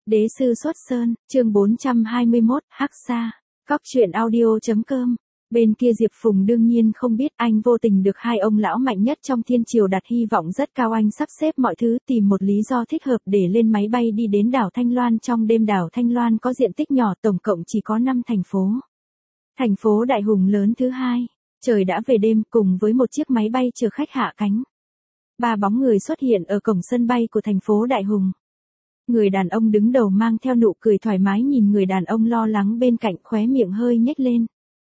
Đế sư xuất sơn, chương 421, Hắc Sa. Cóc truyện audio.com. Bên kia Diệp Phùng đương nhiên không biết anh vô tình được hai ông lão mạnh nhất trong thiên triều đặt hy vọng rất cao, anh sắp xếp mọi thứ, tìm một lý do thích hợp để lên máy bay đi đến đảo Thanh Loan. Trong đêm đảo Thanh Loan có diện tích nhỏ, tổng cộng chỉ có 5 thành phố. Thành phố Đại Hùng lớn thứ hai. Trời đã về đêm, cùng với một chiếc máy bay chở khách hạ cánh. Ba bóng người xuất hiện ở cổng sân bay của thành phố Đại Hùng. Người đàn ông đứng đầu mang theo nụ cười thoải mái nhìn người đàn ông lo lắng bên cạnh, khóe miệng hơi nhếch lên.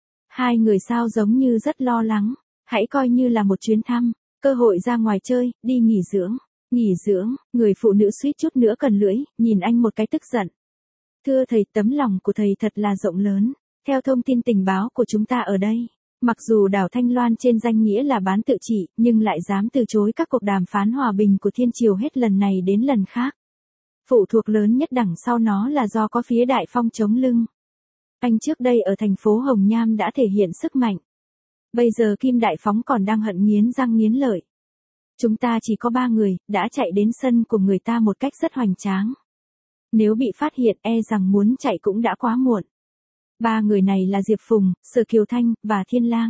Hai người sao giống như rất lo lắng, hãy coi như là một chuyến thăm, cơ hội ra ngoài chơi, đi nghỉ dưỡng. Nghỉ dưỡng, người phụ nữ suýt chút nữa cần lưỡi, nhìn anh một cái tức giận. Thưa thầy, tấm lòng của thầy thật là rộng lớn. Theo thông tin tình báo của chúng ta ở đây, mặc dù đảo Thanh Loan trên danh nghĩa là bán tự trị, nhưng lại dám từ chối các cuộc đàm phán hòa bình của thiên triều hết lần này đến lần khác. Phụ thuộc lớn nhất đằng sau nó là do có phía Đại Phong chống lưng. Anh trước đây ở thành phố Hồng Nham đã thể hiện sức mạnh. Bây giờ Kim Đại Phóng còn đang hận nghiến răng nghiến lợi. Chúng ta chỉ có 3 người, đã chạy đến sân của người ta một cách rất hoành tráng. Nếu bị phát hiện e rằng muốn chạy cũng đã quá muộn. 3 người này là Diệp Phùng, Sở Kiều Thanh, và Thiên Lang.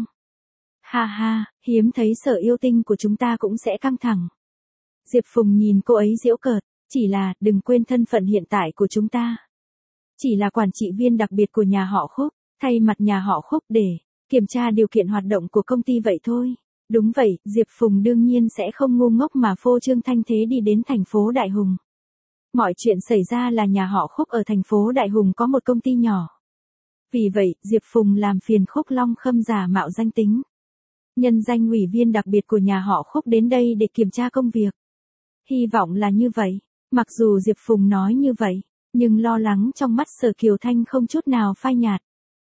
Ha ha, hiếm thấy Sở yêu tinh của chúng ta cũng sẽ căng thẳng. Diệp Phùng nhìn cô ấy giễu cợt, chỉ là, đừng quên thân phận hiện tại của chúng ta. Chỉ là quản trị viên đặc biệt của nhà họ Khúc, thay mặt nhà họ Khúc để kiểm tra điều kiện hoạt động của công ty vậy thôi. Đúng vậy, Diệp Phùng đương nhiên sẽ không ngu ngốc mà phô trương thanh thế đi đến thành phố Đại Hùng. Mọi chuyện xảy ra là nhà họ Khúc ở thành phố Đại Hùng có một công ty nhỏ. Vì vậy, Diệp Phùng làm phiền Khúc Long Khâm giả mạo danh tính. Nhân danh ủy viên đặc biệt của nhà họ Khúc đến đây để kiểm tra công việc. Hy vọng là như vậy. Mặc dù Diệp Phùng nói như vậy, nhưng lo lắng trong mắt Sở Kiều Thanh không chút nào phai nhạt.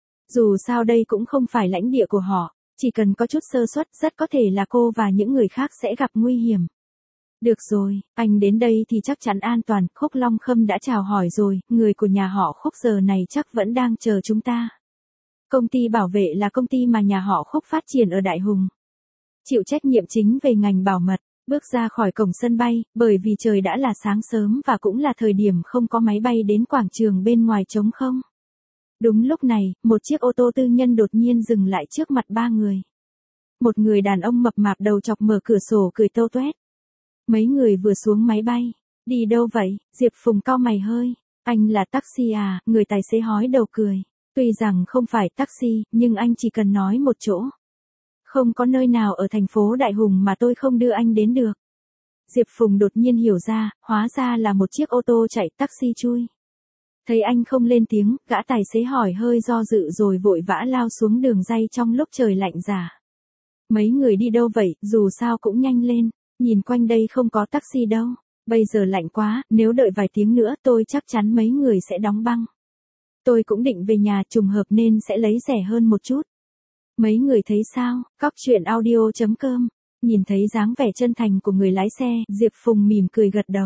Dù sao đây cũng không phải lãnh địa của họ, chỉ cần có chút sơ suất rất có thể là cô và những người khác sẽ gặp nguy hiểm. Được rồi, anh đến đây thì chắc chắn an toàn. Khúc Long Khâm đã chào hỏi rồi, người của nhà họ Khúc giờ này chắc vẫn đang chờ chúng ta. Công ty bảo vệ là công ty mà nhà họ Khúc phát triển ở Đại Hùng. Chịu trách nhiệm chính về ngành bảo mật. Bước ra khỏi cổng sân bay, bởi vì trời đã là sáng sớm và cũng là thời điểm không có máy bay đến quảng trường bên ngoài trống không. Đúng lúc này, một chiếc ô tô tư nhân đột nhiên dừng lại trước mặt 3 người. Một người đàn ông mập mạp đầu chọc mở cửa sổ cười tâu tuét. Mấy người vừa xuống máy bay. Đi đâu vậy? Diệp Phùng cau mày hơi. Anh là taxi à? Người tài xế hói đầu cười. Tuy rằng không phải taxi, nhưng anh chỉ cần nói một chỗ. Không có nơi nào ở thành phố Đại Hùng mà tôi không đưa anh đến được. Diệp Phùng đột nhiên hiểu ra, hóa ra là một chiếc ô tô chạy taxi chui. Thấy anh không lên tiếng, gã tài xế hỏi hơi do dự rồi vội vã lao xuống đường ray trong lúc trời lạnh rả. Mấy người đi đâu vậy, dù sao cũng nhanh lên, nhìn quanh đây không có taxi đâu. Bây giờ lạnh quá, nếu đợi vài tiếng nữa tôi chắc chắn mấy người sẽ đóng băng. Tôi cũng định về nhà, trùng hợp nên sẽ lấy rẻ hơn một chút. Mấy người thấy sao? Cóc truyện audio.com. Nhìn thấy dáng vẻ chân thành của người lái xe, Diệp Phùng mỉm cười gật đầu.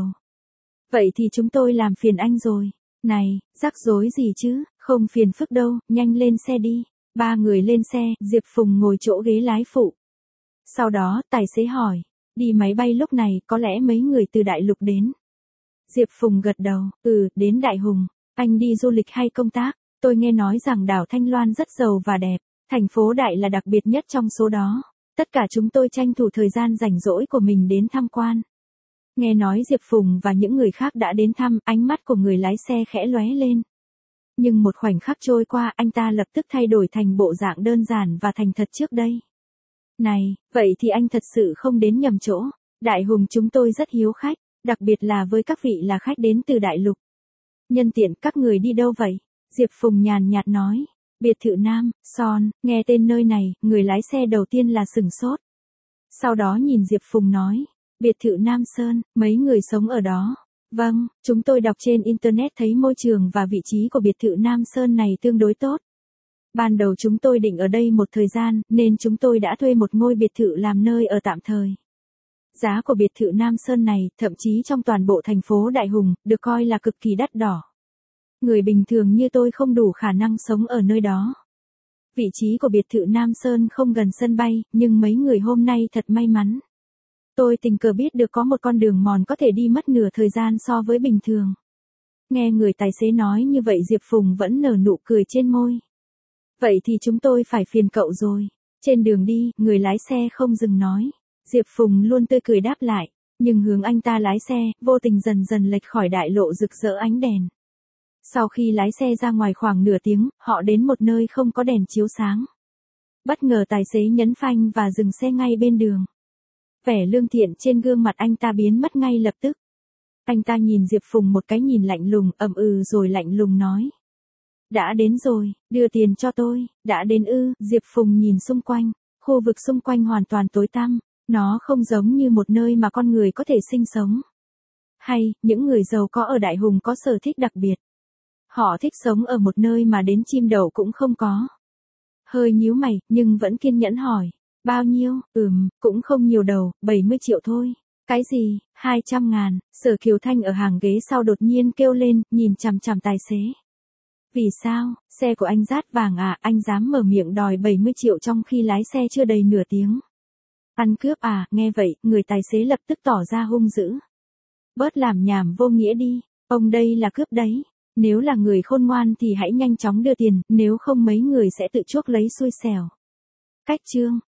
Vậy thì chúng tôi làm phiền anh rồi. Này, rắc rối gì chứ, không phiền phức đâu, nhanh lên xe đi. 3 người lên xe, Diệp Phùng ngồi chỗ ghế lái phụ. Sau đó, tài xế hỏi, đi máy bay lúc này có lẽ mấy người từ Đại Lục đến. Diệp Phùng gật đầu, đến Đại Hùng. Anh đi du lịch hay công tác? Tôi nghe nói rằng đảo Thanh Loan rất giàu và đẹp. Thành phố Đại là đặc biệt nhất trong số đó. Tất cả chúng tôi tranh thủ thời gian rảnh rỗi của mình đến tham quan. Nghe nói Diệp Phùng và những người khác đã đến thăm, ánh mắt của người lái xe khẽ lóe lên. Nhưng một khoảnh khắc trôi qua, anh ta lập tức thay đổi thành bộ dạng đơn giản và thành thật trước đây. Này, vậy thì anh thật sự không đến nhầm chỗ. Đại Hùng chúng tôi rất hiếu khách, đặc biệt là với các vị là khách đến từ Đại Lục. Nhân tiện các người đi đâu vậy? Diệp Phùng nhàn nhạt nói. Biệt thự Nam Son. Nghe tên nơi này, người lái xe đầu tiên là sửng sốt. Sau đó nhìn Diệp Phùng nói. Biệt thự Nam Sơn, mấy người sống ở đó. Vâng, chúng tôi đọc trên Internet thấy môi trường và vị trí của biệt thự Nam Sơn này tương đối tốt. Ban đầu chúng tôi định ở đây một thời gian, nên chúng tôi đã thuê một ngôi biệt thự làm nơi ở tạm thời. Giá của biệt thự Nam Sơn này, thậm chí trong toàn bộ thành phố Đại Hùng, được coi là cực kỳ đắt đỏ. Người bình thường như tôi không đủ khả năng sống ở nơi đó. Vị trí của biệt thự Nam Sơn không gần sân bay, nhưng mấy người hôm nay thật may mắn. Tôi tình cờ biết được có một con đường mòn có thể đi mất nửa thời gian so với bình thường. Nghe người tài xế nói như vậy Diệp Phùng vẫn nở nụ cười trên môi. Vậy thì chúng tôi phải phiền cậu rồi. Trên đường đi, người lái xe không dừng nói. Diệp Phùng luôn tươi cười đáp lại, nhưng hướng anh ta lái xe, vô tình dần dần lệch khỏi đại lộ rực rỡ ánh đèn. Sau khi lái xe ra ngoài khoảng nửa tiếng, họ đến một nơi không có đèn chiếu sáng. Bất ngờ tài xế nhấn phanh và dừng xe ngay bên đường. Vẻ lương thiện trên gương mặt anh ta biến mất ngay lập tức. Anh ta nhìn Diệp Phùng một cái nhìn lạnh lùng, rồi lạnh lùng nói. Đã đến rồi, đưa tiền cho tôi, đã đến ư. Diệp Phùng nhìn xung quanh, khu vực xung quanh hoàn toàn tối tăm, nó không giống như một nơi mà con người có thể sinh sống. Hay, những người giàu có ở Đại Hùng có sở thích đặc biệt. Họ thích sống ở một nơi mà đến chim đậu cũng không có. Hơi nhíu mày, nhưng vẫn kiên nhẫn hỏi. Bao nhiêu? Cũng không nhiều đâu, 70 triệu thôi. Cái gì? 200.000, Sở Kiều Thanh ở hàng ghế sau đột nhiên kêu lên, nhìn chằm chằm tài xế. Vì sao? Xe của anh rát vàng à, anh dám mở miệng đòi 70 triệu trong khi lái xe chưa đầy nửa tiếng. Ăn cướp à, nghe vậy, người tài xế lập tức tỏ ra hung dữ. Bớt làm nhảm vô nghĩa đi, ông đây là cướp đấy. Nếu là người khôn ngoan thì hãy nhanh chóng đưa tiền, nếu không mấy người sẽ tự chuốc lấy xui xẻo. Cách chương